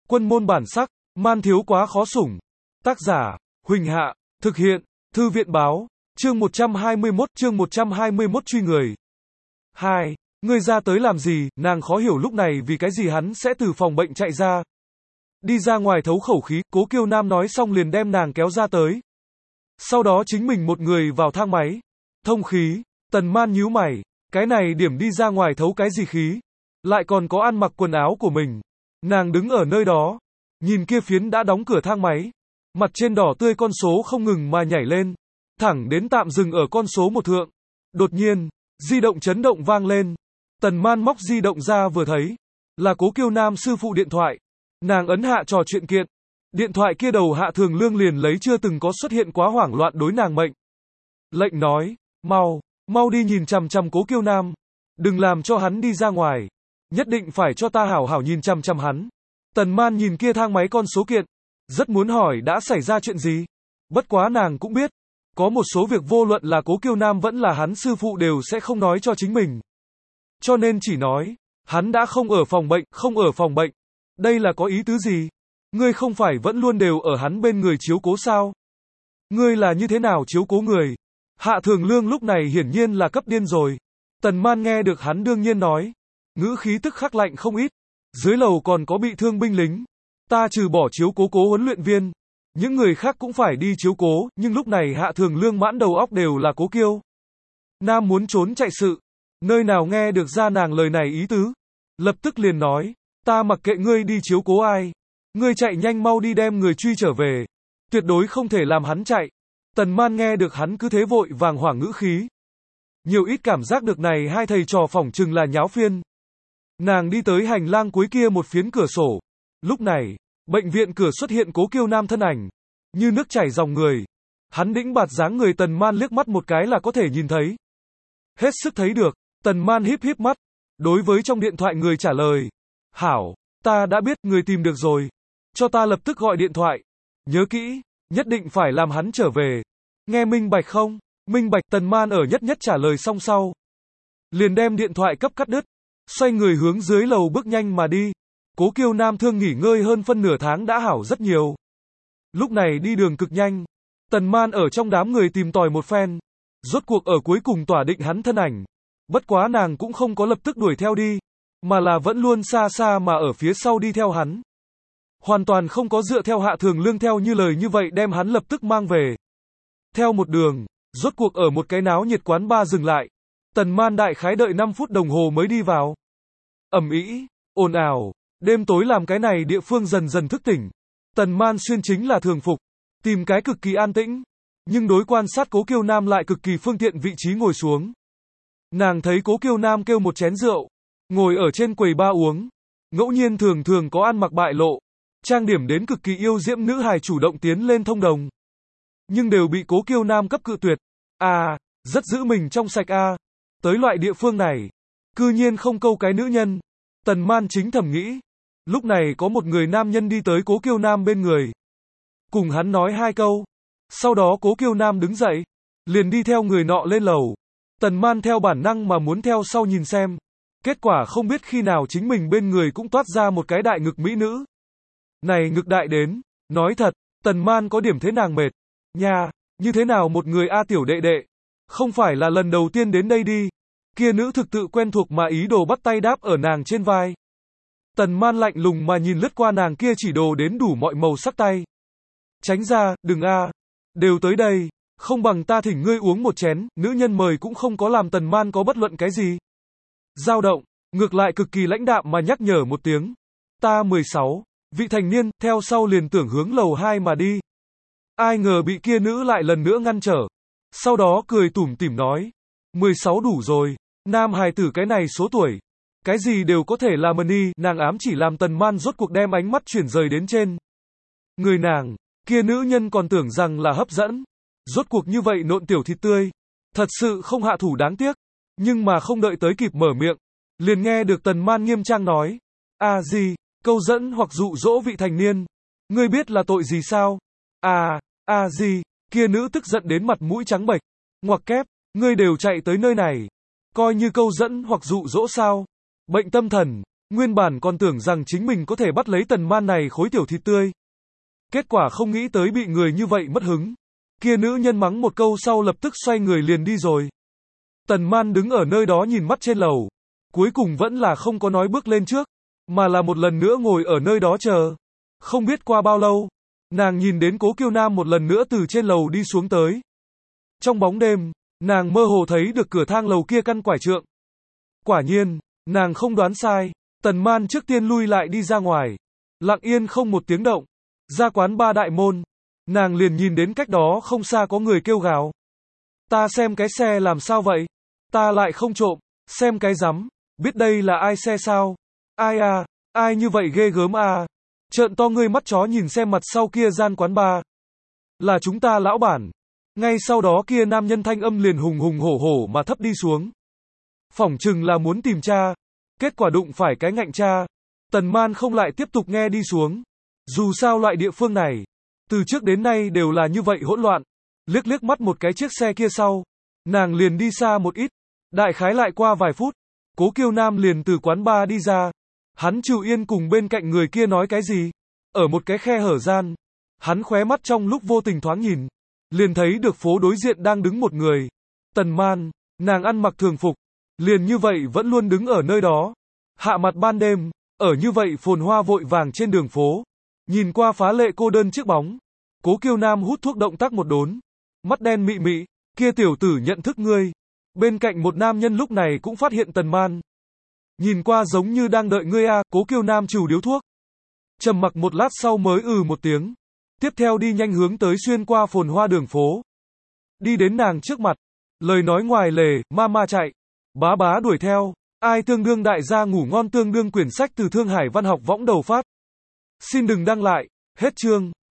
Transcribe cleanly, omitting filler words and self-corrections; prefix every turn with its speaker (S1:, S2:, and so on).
S1: Quân môn bản sắc, man thiếu quá khó sủng. Tác giả, Huỳnh Hạ, thực hiện, Thư viện báo, chương 121 truy người. 2. Ngươi ra tới làm gì? Nàng khó hiểu lúc này vì cái gì hắn sẽ từ phòng bệnh chạy ra. Đi ra ngoài thấu khẩu khí, Cố Kiêu Nam nói xong liền đem nàng kéo ra tới. Sau đó chính mình một người vào thang máy. Thông khí, Tần Man nhíu mày, cái này điểm đi ra ngoài thấu cái gì khí? Lại còn có ăn mặc quần áo của mình. Nàng đứng ở nơi đó, nhìn kia phiến đã đóng cửa thang máy. Mặt trên đỏ tươi con số không ngừng mà nhảy lên, thẳng đến tạm dừng ở con số 1 thượng. Đột nhiên, di động chấn động vang lên. Tần Man móc di động ra vừa thấy, là Cố Kiêu Nam sư phụ điện thoại. Nàng ấn hạ trò chuyện kiện. Điện thoại kia đầu Hạ Thường Lương liền lấy chưa từng có xuất hiện quá hoảng loạn đối nàng mệnh lệnh nói, mau đi nhìn chằm chằm Cố Kiêu Nam, đừng làm cho hắn đi ra ngoài, nhất định phải cho ta hảo hảo nhìn chằm chằm hắn. Tần Man nhìn kia thang máy con số kiện, rất muốn hỏi đã xảy ra chuyện gì. Bất quá nàng cũng biết, có một số việc vô luận là Cố Kiêu Nam vẫn là hắn sư phụ đều sẽ không nói cho chính mình. Cho nên chỉ nói, hắn đã không ở phòng bệnh. Đây là có ý tứ gì? Ngươi không phải vẫn luôn đều ở hắn bên người chiếu cố sao? Ngươi là như thế nào chiếu cố người? Hạ Thường Lương lúc này hiển nhiên là cấp điên rồi. Tần Man nghe được hắn đương nhiên nói, ngữ khí tức khắc lạnh không ít. Dưới lầu còn có bị thương binh lính. Ta trừ bỏ chiếu cố huấn luyện viên, những người khác cũng phải đi chiếu cố, nhưng lúc này Hạ Thường Lương mãn đầu óc đều là Cố Kiêu Nam muốn trốn chạy sự. Nơi nào nghe được ra nàng lời này ý tứ. Lập tức liền nói, ta mặc kệ ngươi đi chiếu cố ai. Ngươi chạy nhanh mau đi đem người truy trở về. Tuyệt đối không thể làm hắn chạy. Tần Man nghe được hắn cứ thế vội vàng hoảng ngữ khí. Nhiều ít cảm giác được này hai thầy trò phỏng chừng là nháo phiên. Nàng đi tới hành lang cuối kia một phiến cửa sổ. Lúc này, bệnh viện cửa xuất hiện Cố Kiêu Nam thân ảnh. Như nước chảy dòng người. Hắn đĩnh bạt dáng người Tần Man liếc mắt một cái là có thể nhìn thấy. Hết sức thấy được, Tần Man híp mắt. Đối với trong điện thoại người trả lời. Hảo, ta đã biết người tìm được rồi. Cho ta lập tức gọi điện thoại. Nhớ kỹ, nhất định phải làm hắn trở về. Nghe minh bạch không? Minh bạch. Tần Man ở nhất trả lời xong sau. Liền đem điện thoại cấp cắt đứt. Xoay người hướng dưới lầu bước nhanh mà đi. Cố Kiêu Nam thương nghỉ ngơi hơn phân nửa tháng đã hảo rất nhiều. Lúc này đi đường cực nhanh. Tần Man ở trong đám người tìm tòi một phen. Rốt cuộc ở cuối cùng tỏa định hắn thân ảnh. Bất quá nàng cũng không có lập tức đuổi theo đi, mà là vẫn luôn xa xa mà ở phía sau đi theo hắn. Hoàn toàn không có dựa theo Hạ Thường Lương theo như lời như vậy đem hắn lập tức mang về. Theo một đường, rốt cuộc ở một cái náo nhiệt quán bar dừng lại. Tần Man đại khái đợi 5 phút đồng hồ mới đi vào. Ầm ĩ, ồn ào, đêm tối làm cái này địa phương dần dần thức tỉnh. Tần Man xuyên chính là thường phục, tìm cái cực kỳ an tĩnh, nhưng đối quan sát Cố Kiêu Nam lại cực kỳ phương tiện vị trí ngồi xuống. Nàng thấy Cố Kiêu Nam kêu một chén rượu, ngồi ở trên quầy bar uống. Ngẫu nhiên thường có ăn mặc bại lộ, trang điểm đến cực kỳ yêu diễm nữ hài chủ động tiến lên thông đồng. Nhưng đều bị Cố Kiêu Nam cấp cự tuyệt. Rất giữ mình trong sạch Tới loại địa phương này, cư nhiên không câu cái nữ nhân. Tần Man chính thầm nghĩ. Lúc này có một người nam nhân đi tới Cố Kiêu Nam bên người. Cùng hắn nói 2 câu. Sau đó Cố Kiêu Nam đứng dậy, liền đi theo người nọ lên lầu. Tần Man theo bản năng mà muốn theo sau nhìn xem. Kết quả không biết khi nào chính mình bên người cũng toát ra một cái đại ngực mỹ nữ. Này ngực đại đến, nói thật, Tần Man có điểm thế nàng mệt. Nha, như thế nào một người tiểu đệ đệ? Không phải là lần đầu tiên đến đây đi. Kia nữ thực tự quen thuộc mà ý đồ bắt tay đáp ở nàng trên vai. Tần Man lạnh lùng mà nhìn lướt qua nàng kia chỉ đồ đến đủ mọi màu sắc tay. Tránh ra, đừng đều tới đây. Không bằng ta thỉnh ngươi uống một chén. Nữ nhân mời cũng không có làm Tần Man có bất luận cái gì dao động, ngược lại cực kỳ lãnh đạm mà nhắc nhở một tiếng. Ta 16, vị thành niên, theo sau liền tưởng hướng lầu 2 mà đi. Ai ngờ bị kia nữ lại lần nữa ngăn trở. Sau đó cười tủm tỉm nói, 16 đủ rồi, nam hài tử cái này số tuổi, cái gì đều có thể là money. Nàng ám chỉ làm Tần Man rốt cuộc đem ánh mắt chuyển rời đến trên người nàng. Kia nữ nhân còn tưởng rằng là hấp dẫn. Rốt cuộc như vậy nộn tiểu thịt tươi, thật sự không hạ thủ đáng tiếc. Nhưng mà không đợi tới kịp mở miệng, liền nghe được Tần Man nghiêm trang nói, gì, câu dẫn hoặc dụ dỗ vị thành niên, ngươi biết là tội gì sao? Gì, kia nữ tức giận đến mặt mũi trắng bệch, ngoặc kép, ngươi đều chạy tới nơi này, coi như câu dẫn hoặc dụ dỗ sao? Bệnh tâm thần, Nguyên bản còn tưởng rằng chính mình có thể bắt lấy Tần Man này khối tiểu thịt tươi. Kết quả không nghĩ tới bị người như vậy mất hứng. Kia nữ nhân mắng một câu sau lập tức xoay người liền đi rồi. Tần Man đứng ở nơi đó nhìn mắt trên lầu. Cuối cùng vẫn là không có nói bước lên trước, mà là một lần nữa ngồi ở nơi đó chờ. Không biết qua bao lâu, nàng nhìn đến Cố Kiêu Nam một lần nữa từ trên lầu đi xuống tới. Trong bóng đêm, nàng mơ hồ thấy được cửa thang lầu kia căn quải trượng. Quả nhiên, nàng không đoán sai, Tần Man trước tiên lui lại đi ra ngoài, lặng yên không một tiếng động, ra quán ba đại môn, nàng liền nhìn đến cách đó không xa có người kêu gào. Ta xem cái xe làm sao vậy? Ta lại không trộm, xem cái rắm, biết đây là ai xe sao? Ai à, ai như vậy ghê gớm à? Trợn to ngươi mắt chó nhìn xem mặt sau kia gian quán ba. Là chúng ta lão bản. Ngay sau đó kia nam nhân thanh âm liền hùng hùng hổ hổ mà thấp đi xuống. Phỏng chừng là muốn tìm cha. Kết quả đụng phải cái ngạnh cha. Tần Man không lại tiếp tục nghe đi xuống. Dù sao loại địa phương này, từ trước đến nay đều là như vậy hỗn loạn. Liếc liếc mắt một cái chiếc xe kia sau, nàng liền đi xa một ít. Đại khái lại qua vài phút, Cố Kiêu Nam liền từ quán bar đi ra. Hắn Trừ Yên cùng bên cạnh người kia nói cái gì? Ở một cái khe hở gian, hắn khóe mắt trong lúc vô tình thoáng nhìn, liền thấy được phố đối diện đang đứng một người. Tần Man, nàng ăn mặc thường phục, liền như vậy vẫn luôn đứng ở nơi đó. Hạ mặt ban đêm, ở như vậy phồn hoa vội vàng trên đường phố, nhìn qua phá lệ cô đơn chiếc bóng. Cố Kiêu Nam hút thuốc động tác một đốn, mắt đen mị mị, kia tiểu tử nhận thức ngươi. Bên cạnh một nam nhân lúc này cũng phát hiện Tần Man. Nhìn qua giống như đang đợi ngươi à, Cố Kiêu Nam chùu điếu thuốc. Trầm mặc một lát sau mới một tiếng. Tiếp theo đi nhanh hướng tới xuyên qua phồn hoa đường phố. Đi đến nàng trước mặt. Lời nói ngoài lề, ma chạy. Bá bá đuổi theo. Ai tương đương đại gia ngủ ngon tương đương quyển sách từ Thương Hải Văn học võng đầu phát. Xin đừng đăng lại. Hết chương.